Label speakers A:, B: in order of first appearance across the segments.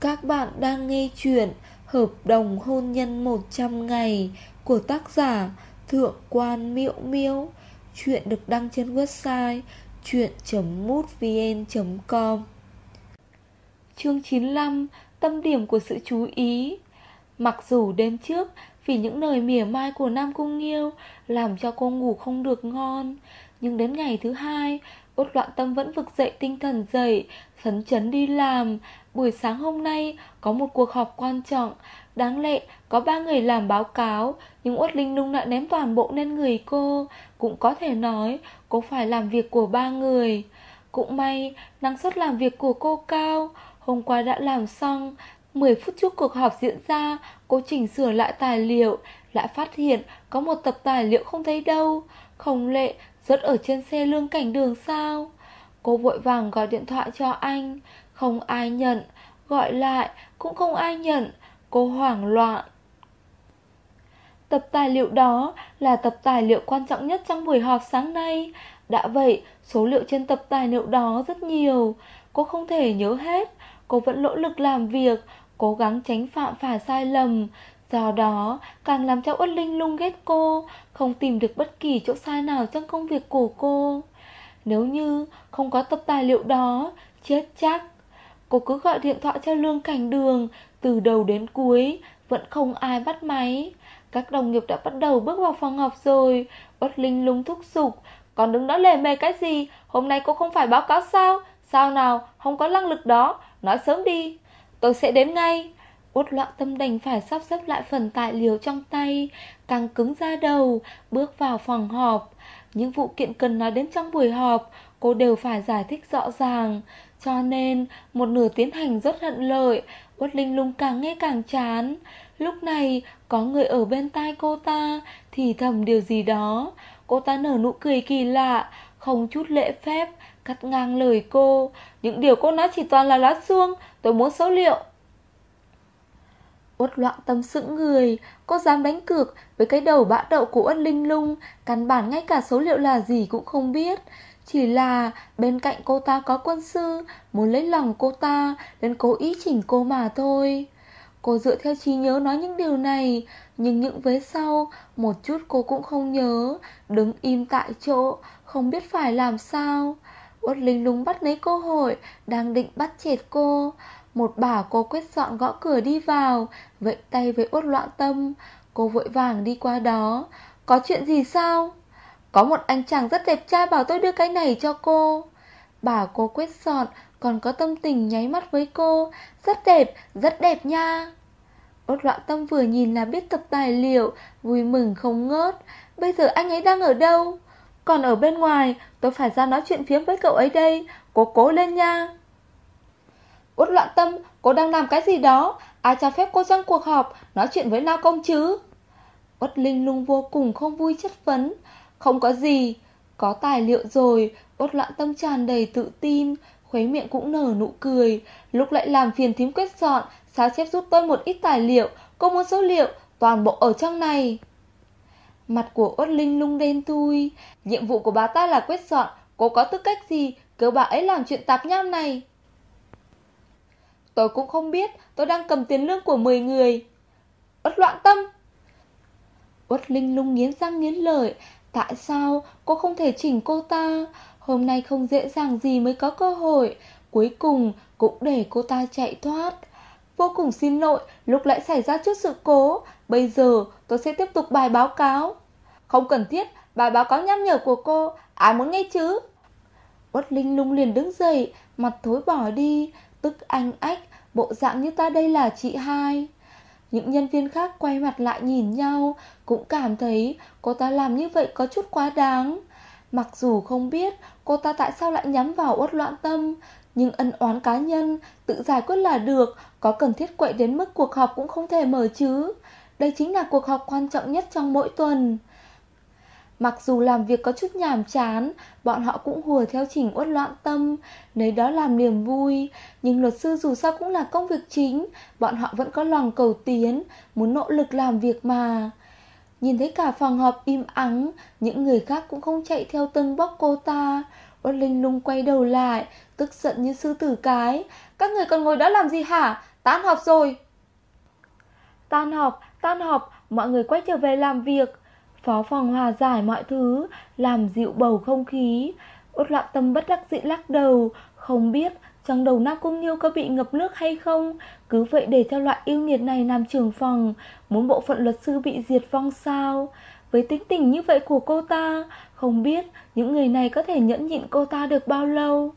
A: Các bạn đang nghe chuyện Hợp đồng hôn nhân 100 ngày của tác giả Thượng quan Miễu Miễu. Chuyện được đăng trên website chuyện.mútvn.com. Chương 95: Tâm điểm của sự chú ý. Mặc dù đêm trước vì những lời mỉa mai của Nam Cung Nghiêu làm cho cô ngủ không được ngon, nhưng đến ngày thứ hai, Uất Loạn Tâm vẫn vực dậy tinh thần dậy, phấn chấn đi làm. Buổi sáng hôm nay có một cuộc họp quan trọng. Đáng lẽ có 3 người làm báo cáo, nhưng Uất Linh Lung lại ném toàn bộ lên người cô. Cũng có thể nói cô phải làm việc của 3 người. Cũng may năng suất làm việc của cô cao. Hôm qua đã làm xong. 10 phút trước cuộc họp diễn ra, cô chỉnh sửa lại tài liệu, lại phát hiện có một tập tài liệu không thấy đâu. Không lẽ rớt ở trên xe Lương Cảnh Đường sao? Cô vội vàng gọi điện thoại cho anh. Không ai nhận. Gọi lại cũng không ai nhận. Cô hoảng loạn. Tập tài liệu đó là tập tài liệu quan trọng nhất trong buổi họp sáng nay. Đã vậy, số liệu trên tập tài liệu đó rất nhiều. Cô không thể nhớ hết. Cô vẫn nỗ lực làm việc, cố gắng tránh phạm phải sai lầm. Do đó, càng làm cho Uất Linh Lung ghét cô, không tìm được bất kỳ chỗ sai nào trong công việc của cô. Nếu như không có tập tài liệu đó, chết chắc. Cô cứ gọi điện thoại cho Lương Cảnh Đường, từ đầu đến cuối, vẫn không ai bắt máy. Các đồng nghiệp đã bắt đầu bước vào phòng họp rồi. Uất Linh Lung thúc giục: "Còn đứng đó lề mề cái gì? Hôm nay cô không phải báo cáo sao? Sao nào, không có năng lực đó, nói sớm đi. Tôi sẽ đến ngay." Uất Loạn Tâm đành phải sắp xếp lại phần tài liệu trong tay, càng cứng ra đầu, bước vào phòng họp. Những vụ kiện cần nói đến trong buổi họp, cô đều phải giải thích rõ ràng. Cho nên, một nửa tiến hành rất thuận lợi. Uất Linh Lung càng nghe càng chán. Lúc này, có người ở bên tai cô ta thì thầm điều gì đó. Cô ta nở nụ cười kỳ lạ, không chút lễ phép, cắt ngang lời cô: "Những điều cô nói chỉ toàn là lá suông, tôi muốn số liệu." Uất Loạn Tâm sững người. Cô dám đánh cược với cái đầu bã đậu của Uất Linh Lung, căn bản ngay cả số liệu là gì cũng không biết. Chỉ là bên cạnh cô ta có quân sư, muốn lấy lòng cô ta nên cố ý chỉnh cô mà thôi. Cô dựa theo trí nhớ nói những điều này, nhưng những vế sau một chút cô cũng không nhớ. Đứng im tại chỗ, không biết phải làm sao. Uất Linh Lung bắt lấy cơ hội, đang định bắt chẹt cô. Một bà cô quét dọn gõ cửa đi vào, vẫy tay với Uất Loạn Tâm. Cô vội vàng đi qua đó. "Có chuyện gì sao?" "Có một anh chàng rất đẹp trai bảo tôi đưa cái này cho cô." Bà cô quét dọn còn có tâm tình nháy mắt với cô. Rất đẹp nha." Uất Loạn Tâm vừa nhìn là biết tập tài liệu, vui mừng không ngớt. "Bây giờ anh ấy đang ở đâu?" "Còn ở bên ngoài, tôi phải ra nói chuyện phiếm với cậu ấy đây. Cô cố lên nha." "Uất Loạn Tâm, cô đang làm cái gì đó? Ai cho phép cô trong cuộc họp nói chuyện với lao công chứ?" Uất Linh Lung vô cùng không vui chất vấn. "Không có gì." Có tài liệu rồi. Uất Loạn Tâm tràn đầy tự tin, khóe miệng cũng nở nụ cười. "Lúc lại làm phiền thím quét dọn, sao chép giúp tôi một ít tài liệu. Cô muốn số liệu, toàn bộ ở trong này." Mặt của Uất Linh Lung đen thui. "Nhiệm vụ của bà ta là quét dọn, cô có tư cách gì kêu bà ấy làm chuyện tạp nham này?" "Tôi cũng không biết, tôi đang cầm tiền lương của 10 người." "Uất Loạn Tâm!" Uất Linh Lung nghiến răng nghiến lợi. Tại sao cô không thể chỉnh cô ta? Hôm nay không dễ dàng gì mới có cơ hội, cuối cùng cũng để cô ta chạy thoát. "Vô cùng xin lỗi, lúc lại xảy ra chút sự cố. Bây giờ tôi sẽ tiếp tục bài báo cáo." "Không cần thiết, bài báo cáo nhắc nhở của cô, ai muốn nghe chứ?" Uất Linh Lung liền đứng dậy, mặt thối bỏ đi, tức anh ách, bộ dạng như ta đây là chị hai. Những nhân viên khác quay mặt lại nhìn nhau, cũng cảm thấy cô ta làm như vậy có chút quá đáng. Mặc dù không biết cô ta tại sao lại nhắm vào Uất Loạn Tâm, nhưng ân oán cá nhân tự giải quyết là được, có cần thiết quậy đến mức cuộc họp cũng không thể mở chứ. Đây chính là cuộc họp quan trọng nhất trong mỗi tuần. Mặc dù làm việc có chút nhàm chán, bọn họ cũng hùa theo chỉnh Uất Loạn Tâm, lấy đó làm niềm vui. Nhưng luật sư dù sao cũng là công việc chính, bọn họ vẫn có lòng cầu tiến, muốn nỗ lực làm việc mà. Nhìn thấy cả phòng họp im ắng, những người khác cũng không chạy theo tâng bóc cô ta. Uất Linh Lung quay đầu lại, tức giận như sư tử cái. "Các người còn ngồi đó làm gì hả? Tan họp rồi. Tan họp, mọi người quay trở về làm việc. Phó phòng hòa giải mọi thứ, làm dịu bầu không khí. Út Loạn Tâm bất đắc dĩ lắc đầu, không biết trong đầu Nam Cung Nghiêu có bị ngập nước hay không. Cứ vậy để cho loại yêu nghiệt này làm trưởng phòng, muốn bộ phận luật sư bị diệt vong sao? Với tính tình như vậy của cô ta, không biết những người này có thể nhẫn nhịn cô ta được bao lâu.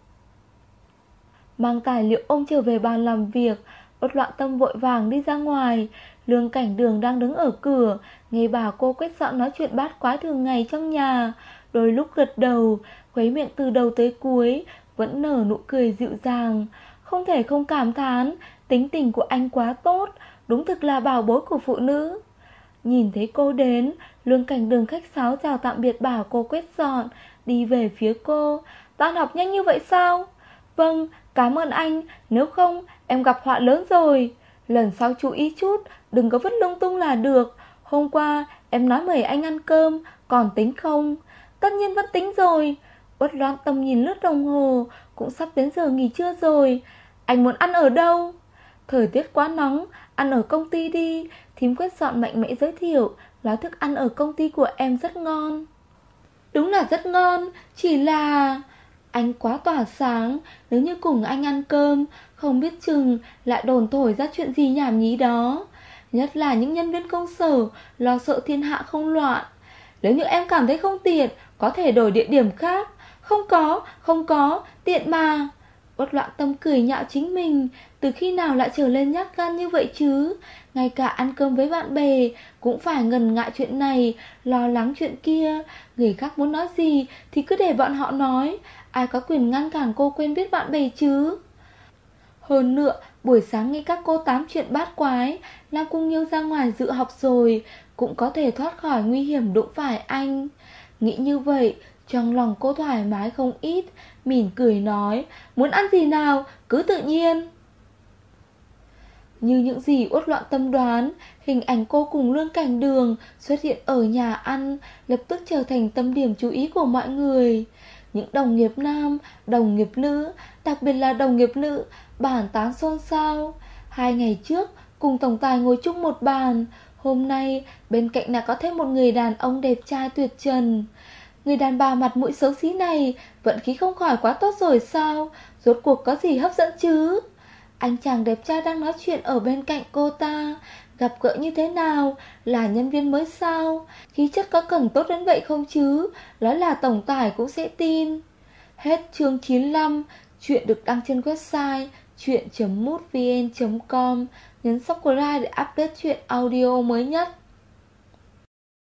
A: Mang tài liệu ôm trở về bàn làm việc, Út Loạn Tâm vội vàng đi ra ngoài. Lương Cảnh Đường đang đứng ở cửa, nghe bà cô quét dọn nói chuyện bát quái thường ngày trong nhà, đôi lúc gật đầu, khuấy miệng từ đầu tới cuối vẫn nở nụ cười dịu dàng. Không thể không cảm thán, tính tình của anh quá tốt, đúng thực là bảo bối của phụ nữ. Nhìn thấy cô đến, Lương Cảnh Đường khách sáo chào tạm biệt bảo cô quét dọn, đi về phía cô. Tan học nhanh như vậy sao? Vâng, cảm ơn anh, nếu không em gặp họa lớn rồi. Lần sau chú ý chút, đừng có vứt lung tung là được. Hôm qua em nói mời anh ăn cơm, còn tính không? Tất nhiên vẫn tính rồi. Uất Loan Tâm nhìn lướt đồng hồ, cũng sắp đến giờ nghỉ trưa rồi. Anh muốn ăn ở đâu? Thời tiết quá nóng, ăn ở công ty đi. Thím quét dọn mạnh mẽ giới thiệu, nói thức ăn ở công ty của em rất ngon. Đúng là rất ngon, chỉ là... Anh quá tỏa sáng, nếu như cùng anh ăn cơm, không biết chừng lại đồn thổi ra chuyện gì nhảm nhí đó. Nhất là những nhân viên công sở, lo sợ thiên hạ không loạn. Nếu như em cảm thấy không tiện, có thể đổi địa điểm khác. Không có, tiện mà. Uất Loạn Tâm cười nhạo chính mình, từ khi nào lại trở lên nhát gan như vậy chứ? Ngay cả ăn cơm với bạn bè cũng phải ngần ngại chuyện này, lo lắng chuyện kia. Người khác muốn nói gì thì cứ để bọn họ nói, ai có quyền ngăn cản cô quen biết bạn bè chứ? Hơn nữa, buổi sáng nghe các cô tám chuyện bát quái, Lam Cung Nghiêu ra ngoài dự học rồi, cũng có thể thoát khỏi nguy hiểm đụng phải anh. Nghĩ như vậy, trong lòng cô thoải mái không ít, mỉm cười nói, muốn ăn gì nào, cứ tự nhiên. Như những gì Uất Loạn Tâm đoán, hình ảnh cô cùng Lương Cảnh Đường xuất hiện ở nhà ăn, lập tức trở thành tâm điểm chú ý của mọi người. Những đồng nghiệp nam, đồng nghiệp nữ, đặc biệt là đồng nghiệp nữ, bàn tán xôn xao. 2 ngày trước, cùng tổng tài ngồi chung một bàn, hôm nay bên cạnh là có thêm một người đàn ông đẹp trai tuyệt trần. Người đàn bà mặt mũi xấu xí này, vận khí không khỏi quá tốt rồi sao? Rốt cuộc có gì hấp dẫn chứ? Anh chàng đẹp trai đang nói chuyện ở bên cạnh cô ta, gặp gỡ như thế nào? Là nhân viên mới sao? Khí chất có cần tốt đến vậy không chứ? Nói là tổng tài cũng sẽ tin. Hết chương 95. Chuyện được đăng trên website chuyện.mútvn.com. Nhấn subscribe để update chuyện audio mới nhất.